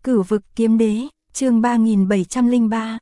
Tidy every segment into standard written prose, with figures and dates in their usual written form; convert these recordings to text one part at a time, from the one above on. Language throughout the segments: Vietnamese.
Cửu vực kiếm đế, chương 3703,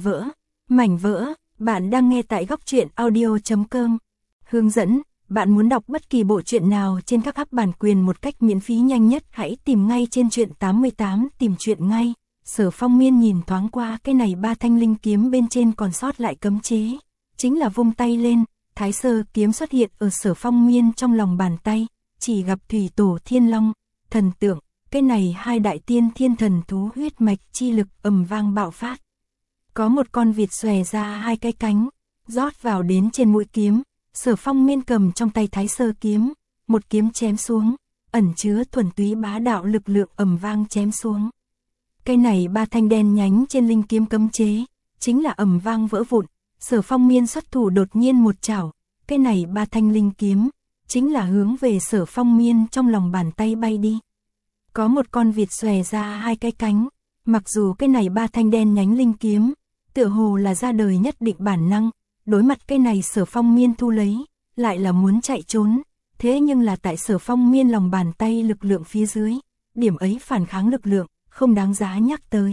mảnh vỡ, bạn đang nghe tại góc truyện audio.com. Hướng dẫn, bạn muốn đọc bất kỳ bộ truyện nào trên các app bản quyền một cách miễn phí nhanh nhất hãy tìm ngay trên truyện 88 tìm truyện ngay. Sở Phong Miên nhìn thoáng qua cái này ba thanh linh kiếm bên trên còn sót lại cấm chế. Chính là vung tay lên, Thái Sơ kiếm xuất hiện ở Sở Phong Miên trong lòng bàn tay, chỉ gặp thủy tổ thiên long, thần tượng. Cái này hai đại tiên thiên thần thú huyết mạch chi lực ầm vang bạo phát. Có một con vịt xòe ra hai cái cánh, rót vào đến trên mũi kiếm, Sở Phong Miên cầm trong tay Thái Sơ kiếm, một kiếm chém xuống, ẩn chứa thuần túy bá đạo lực lượng ầm vang chém xuống. Cái này ba thanh đen nhánh trên linh kiếm cấm chế, chính là ầm vang vỡ vụn, Sở Phong Miên xuất thủ đột nhiên một chảo, cái này ba thanh linh kiếm, chính là hướng về Sở Phong Miên trong lòng bàn tay bay đi. Có một con vịt xòe ra hai cái cánh, mặc dù cái này ba thanh đen nhánh linh kiếm, tựa hồ là ra đời nhất định bản năng, đối mặt cái này Sở Phong Miên thu lấy, lại là muốn chạy trốn, thế nhưng là tại Sở Phong Miên lòng bàn tay lực lượng phía dưới, điểm ấy phản kháng lực lượng, không đáng giá nhắc tới.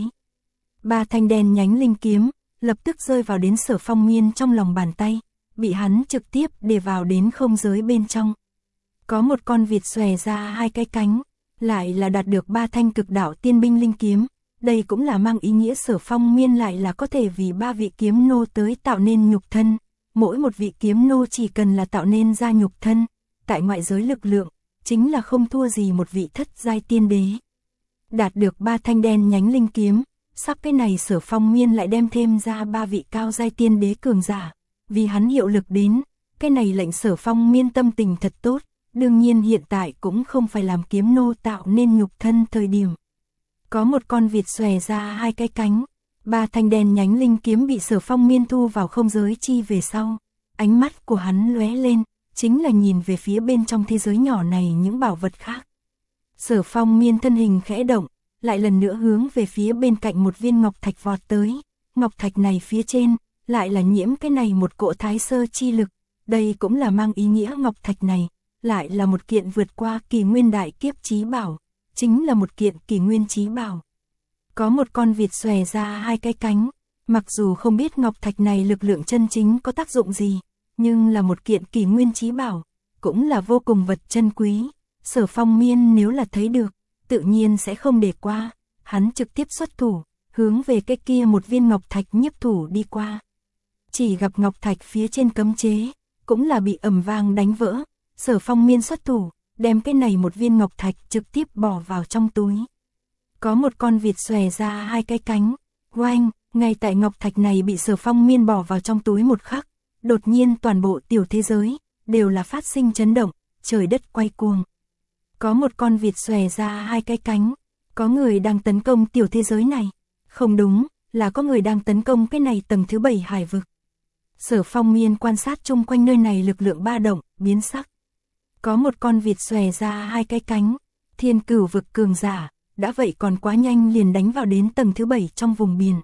Ba thanh đen nhánh linh kiếm, lập tức rơi vào đến Sở Phong Miên trong lòng bàn tay, bị hắn trực tiếp để vào đến không giới bên trong. Có một con vịt xòe ra hai cái cánh, lại là đạt được ba thanh cực đạo tiên binh linh kiếm, đây cũng là mang ý nghĩa Sở Phong Miên lại là có thể vì ba vị kiếm nô tới tạo nên nhục thân, mỗi một vị kiếm nô chỉ cần là tạo nên ra nhục thân, tại ngoại giới lực lượng, chính là không thua gì một vị thất giai tiên đế. Đạt được ba thanh đen nhánh linh kiếm, sắp cái này Sở Phong Miên lại đem thêm ra ba vị cao giai tiên đế cường giả, vì hắn hiệu lực đến, cái này lệnh Sở Phong Miên tâm tình thật tốt. Đương nhiên hiện tại cũng không phải làm kiếm nô tạo nên nhục thân thời điểm. Có một con vịt xòe ra hai cái cánh, ba thanh đen nhánh linh kiếm bị Sở Phong Miên thu vào không giới chi về sau. Ánh mắt của hắn lóe lên, chính là nhìn về phía bên trong thế giới nhỏ này những bảo vật khác. Sở Phong Miên thân hình khẽ động, lại lần nữa hướng về phía bên cạnh một viên ngọc thạch vọt tới. Ngọc thạch này phía trên, lại là nhiễm cái này một cỗ Thái Sơ chi lực. Đây cũng là mang ý nghĩa ngọc thạch này lại là một kiện vượt qua kỳ nguyên đại kiếp chí bảo, chính là một kiện kỳ nguyên chí bảo. Có một con vịt xòe ra hai cái cánh, mặc dù không biết ngọc thạch này lực lượng chân chính có tác dụng gì, nhưng là một kiện kỳ nguyên chí bảo, cũng là vô cùng vật chân quý. Sở Phong Miên nếu là thấy được, tự nhiên sẽ không để qua, hắn trực tiếp xuất thủ, hướng về cái kia một viên ngọc thạch nhiếp thủ đi qua. Chỉ gặp ngọc thạch phía trên cấm chế, cũng là bị ầm vang đánh vỡ. Sở Phong Miên xuất thủ, đem cái này một viên ngọc thạch trực tiếp bỏ vào trong túi. Có một con vịt xòe ra hai cái cánh, oanh, ngay tại ngọc thạch này bị Sở Phong Miên bỏ vào trong túi một khắc, đột nhiên toàn bộ tiểu thế giới, đều là phát sinh chấn động, trời đất quay cuồng. Có một con vịt xòe ra hai cái cánh, có người đang tấn công tiểu thế giới này, không đúng, là có người đang tấn công cái này tầng thứ 7 hải vực. Sở Phong Miên quan sát chung quanh nơi này lực lượng ba động, biến sắc. Có một con vịt xòe ra hai cái cánh, thiên cửu vực cường giả, đã vậy còn quá nhanh liền đánh vào đến tầng thứ 7 trong vùng biển.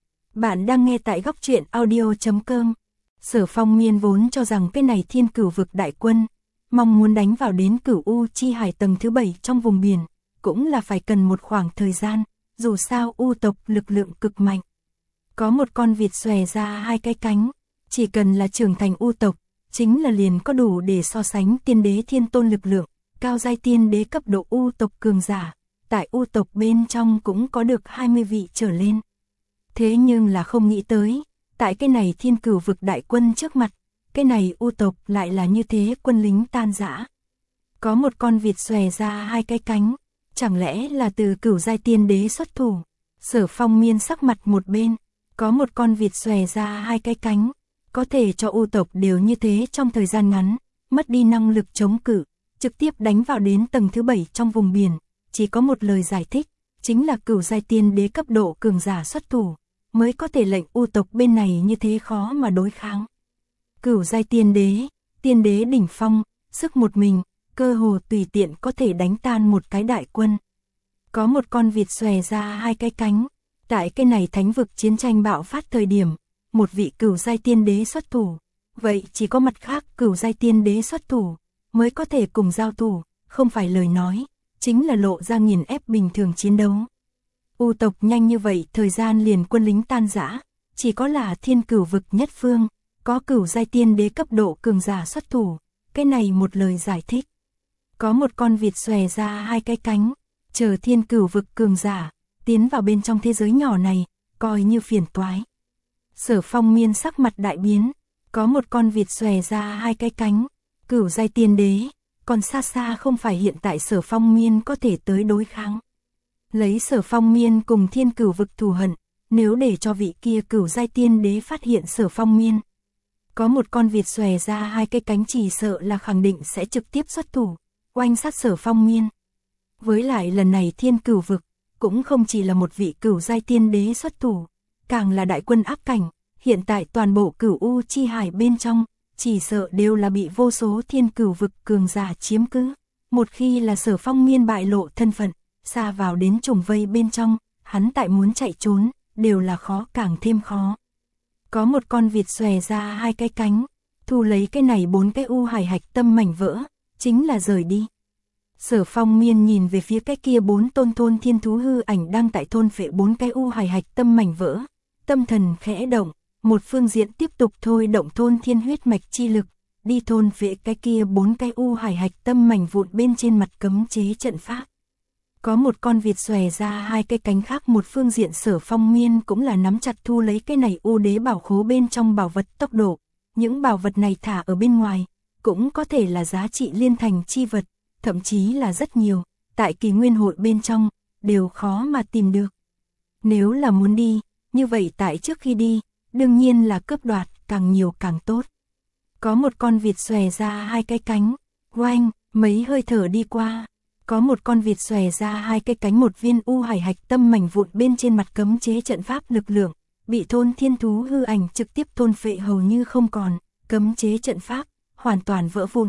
Bạn đang nghe tại góc truyện audio.com. Sở Phong Miên vốn cho rằng cái này thiên cửu vực đại quân, mong muốn đánh vào đến Cửu U chi hải tầng thứ 7 trong vùng biển, cũng là phải cần một khoảng thời gian, dù sao U tộc lực lượng cực mạnh. Có một con vịt xòe ra hai cái cánh, chỉ cần là trưởng thành U tộc, chính là liền có đủ để so sánh tiên đế thiên tôn lực lượng, cao giai tiên đế cấp độ U tộc cường giả, tại U tộc bên trong cũng có được 20 vị trở lên. Thế nhưng là không nghĩ tới, tại cái này thiên cửu vực đại quân trước mặt, cái này U tộc lại là như thế quân lính tan rã. Có một con vịt xòe ra hai cái cánh, chẳng lẽ là từ cửu giai tiên đế xuất thủ. Sở Phong Miên sắc mặt một bên, có một con vịt xòe ra hai cái cánh, có thể cho U tộc đều như thế trong thời gian ngắn, mất đi năng lực chống cự, trực tiếp đánh vào đến tầng thứ 7 trong vùng biển, chỉ có một lời giải thích, chính là cửu giai tiên đế cấp độ cường giả xuất thủ, mới có thể lệnh U tộc bên này như thế khó mà đối kháng. Cửu giai tiên đế đỉnh phong, sức một mình, cơ hồ tùy tiện có thể đánh tan một cái đại quân. Có một con vịt xòe ra hai cái cánh, tại cái này thánh vực chiến tranh bạo phát thời điểm, một vị cửu giai tiên đế xuất thủ, vậy chỉ có mặt khác cửu giai tiên đế xuất thủ, mới có thể cùng giao thủ, không phải lời nói, chính là lộ ra nghiền ép bình thường chiến đấu. U tộc nhanh như vậy thời gian liền quân lính tan rã, chỉ có là Thiên Cửu vực nhất phương, có cửu giai tiên đế cấp độ cường giả xuất thủ, cái này một lời giải thích. Có một con vịt xòe ra hai cái cánh, chờ Thiên Cửu vực cường giả tiến vào bên trong thế giới nhỏ này, coi như phiền toái. Sở Phong Miên sắc mặt đại biến, có một con vịt xòe ra hai cái cánh, cửu giai tiên đế, còn xa xa không phải hiện tại Sở Phong Miên có thể tới đối kháng. Lấy Sở Phong Miên cùng Thiên Cửu vực thù hận, nếu để cho vị kia cửu giai tiên đế phát hiện Sở Phong Miên, có một con vịt xòe ra hai cái cánh chỉ sợ là khẳng định sẽ trực tiếp xuất thủ, oanh sát Sở Phong Miên. Với lại lần này Thiên Cửu vực, cũng không chỉ là một vị cửu giai tiên đế xuất thủ, càng là đại quân áp cảnh, hiện tại toàn bộ Cửu U chi hải bên trong, chỉ sợ đều là bị vô số Thiên Cửu vực cường giả chiếm cứ. Một khi là Sở Phong Miên bại lộ thân phận, xa vào đến trùng vây bên trong, hắn tại muốn chạy trốn, đều là khó càng thêm khó. Có một con vịt xòe ra hai cái cánh, thu lấy cái này 4 cái u hải hạch tâm mảnh vỡ, chính là rời đi. Sở Phong Miên nhìn về phía cái kia 4 tôn thôn thiên thú hư ảnh đang tại thôn phệ 4 cái u hải hạch tâm mảnh vỡ, tâm thần khẽ động, một phương diện tiếp tục thôi động thôn thiên huyết mạch chi lực, đi thôn phệ cái kia 4 cái u hải hạch tâm mảnh vụn bên trên mặt cấm chế trận pháp. Có một con vịt xòe ra hai cái cánh khác, một phương diện Sở Phong Miên cũng là nắm chặt thu lấy cái này u đế bảo khố bên trong bảo vật tốc độ, những bảo vật này thả ở bên ngoài, cũng có thể là giá trị liên thành chi vật, thậm chí là rất nhiều, tại kỳ nguyên hội bên trong, đều khó mà tìm được. Nếu là muốn đi, như vậy tại trước khi đi, đương nhiên là cướp đoạt, càng nhiều càng tốt. Có một con vịt xòe ra hai cái cánh, oanh, mấy hơi thở đi qua. Có một con vịt xòe ra hai cái cánh, một viên u hải hạch tâm mảnh vụn bên trên mặt cấm chế trận pháp lực lượng, bị thôn thiên thú hư ảnh trực tiếp thôn phệ hầu như không còn, cấm chế trận pháp, hoàn toàn vỡ vụn.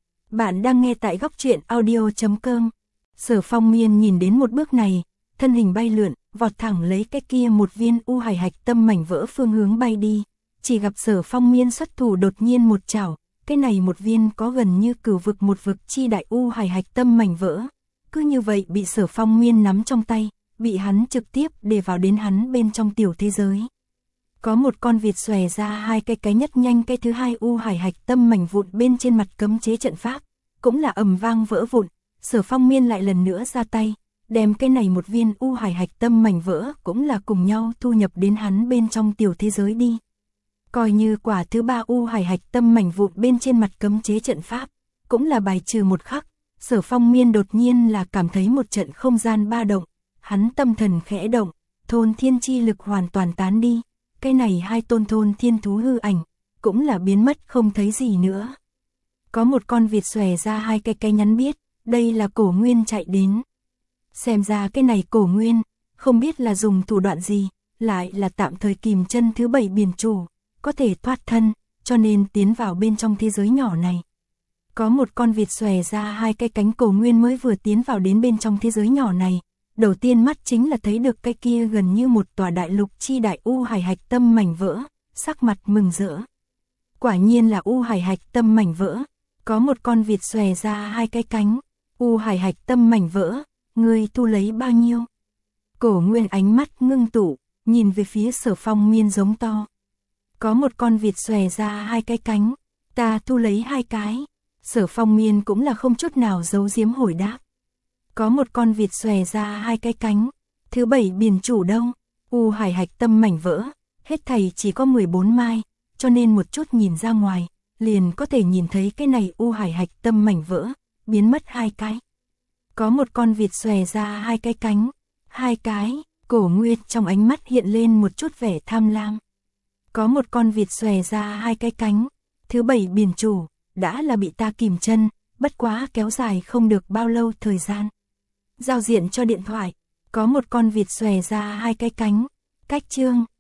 Bạn đang nghe tại góc truyện audio.com. Sở Phong Miên nhìn đến một bước này, thân hình bay lượn, vọt thẳng lấy cái kia một viên u hải hạch tâm mảnh vỡ phương hướng bay đi, chỉ gặp Sở Phong Miên xuất thủ đột nhiên một chảo. Cái này một viên có gần như cửu vực một vực chi đại u hải hạch tâm mảnh vỡ, cứ như vậy bị Sở Phong Miên nắm trong tay, bị hắn trực tiếp để vào đến hắn bên trong tiểu thế giới. Có một con vịt xòe ra hai cái nhất nhanh, cái thứ hai u hải hạch tâm mảnh vụn bên trên mặt cấm chế trận pháp, cũng là ầm vang vỡ vụn. Sở Phong Miên lại lần nữa ra tay, đem cái này một viên u hải hạch tâm mảnh vỡ cũng là cùng nhau thu nhập đến hắn bên trong tiểu thế giới đi. Coi như quả thứ ba u hải hạch tâm mảnh vụn bên trên mặt cấm chế trận pháp, cũng là bài trừ một khắc, Sở Phong Miên đột nhiên là cảm thấy một trận không gian ba động, hắn tâm thần khẽ động, thôn thiên chi lực hoàn toàn tán đi, cái này hai tôn thôn thiên thú hư ảnh, cũng là biến mất không thấy gì nữa. Có một con vịt xòe ra hai cái nhắn biết, đây là Cổ Nguyên chạy đến. Xem ra cái này Cổ Nguyên, không biết là dùng thủ đoạn gì, lại là tạm thời kìm chân thứ 7 biển chủ, có thể thoát thân, cho nên tiến vào bên trong thế giới nhỏ này. Có một con vịt xòe ra hai cái cánh, Cổ Nguyên mới vừa tiến vào đến bên trong thế giới nhỏ này, đầu tiên mắt chính là thấy được cái kia gần như một tòa đại lục chi đại u hải hạch tâm mảnh vỡ, sắc mặt mừng rỡ. Quả nhiên là u hải hạch tâm mảnh vỡ. Có một con vịt xòe ra hai cái cánh, u hải hạch tâm mảnh vỡ, ngươi thu lấy bao nhiêu? Cổ Nguyên ánh mắt ngưng tụ, nhìn về phía Sở Phong Miên giống to. Có một con vịt xòe ra hai cái cánh, ta thu lấy 2 cái. Sở Phong Miên cũng là không chút nào giấu giếm hồi đáp. Có một con vịt xòe ra hai cái cánh, thứ 7 biển chủ đâu? U hải hạch tâm mảnh vỡ, hết thảy chỉ có 14 mai, cho nên một chút nhìn ra ngoài, liền có thể nhìn thấy cái này u hải hạch tâm mảnh vỡ, biến mất 2 cái. Có một con vịt xòe ra hai cái cánh, 2 cái, Cổ Nguyên trong ánh mắt hiện lên một chút vẻ tham lam. Có một con vịt xòe ra hai cái cánh, thứ 7 biển chủ, đã là bị ta kìm chân, bất quá kéo dài không được bao lâu thời gian. Giao diện cho điện thoại, có một con vịt xòe ra hai cái cánh, cách chương.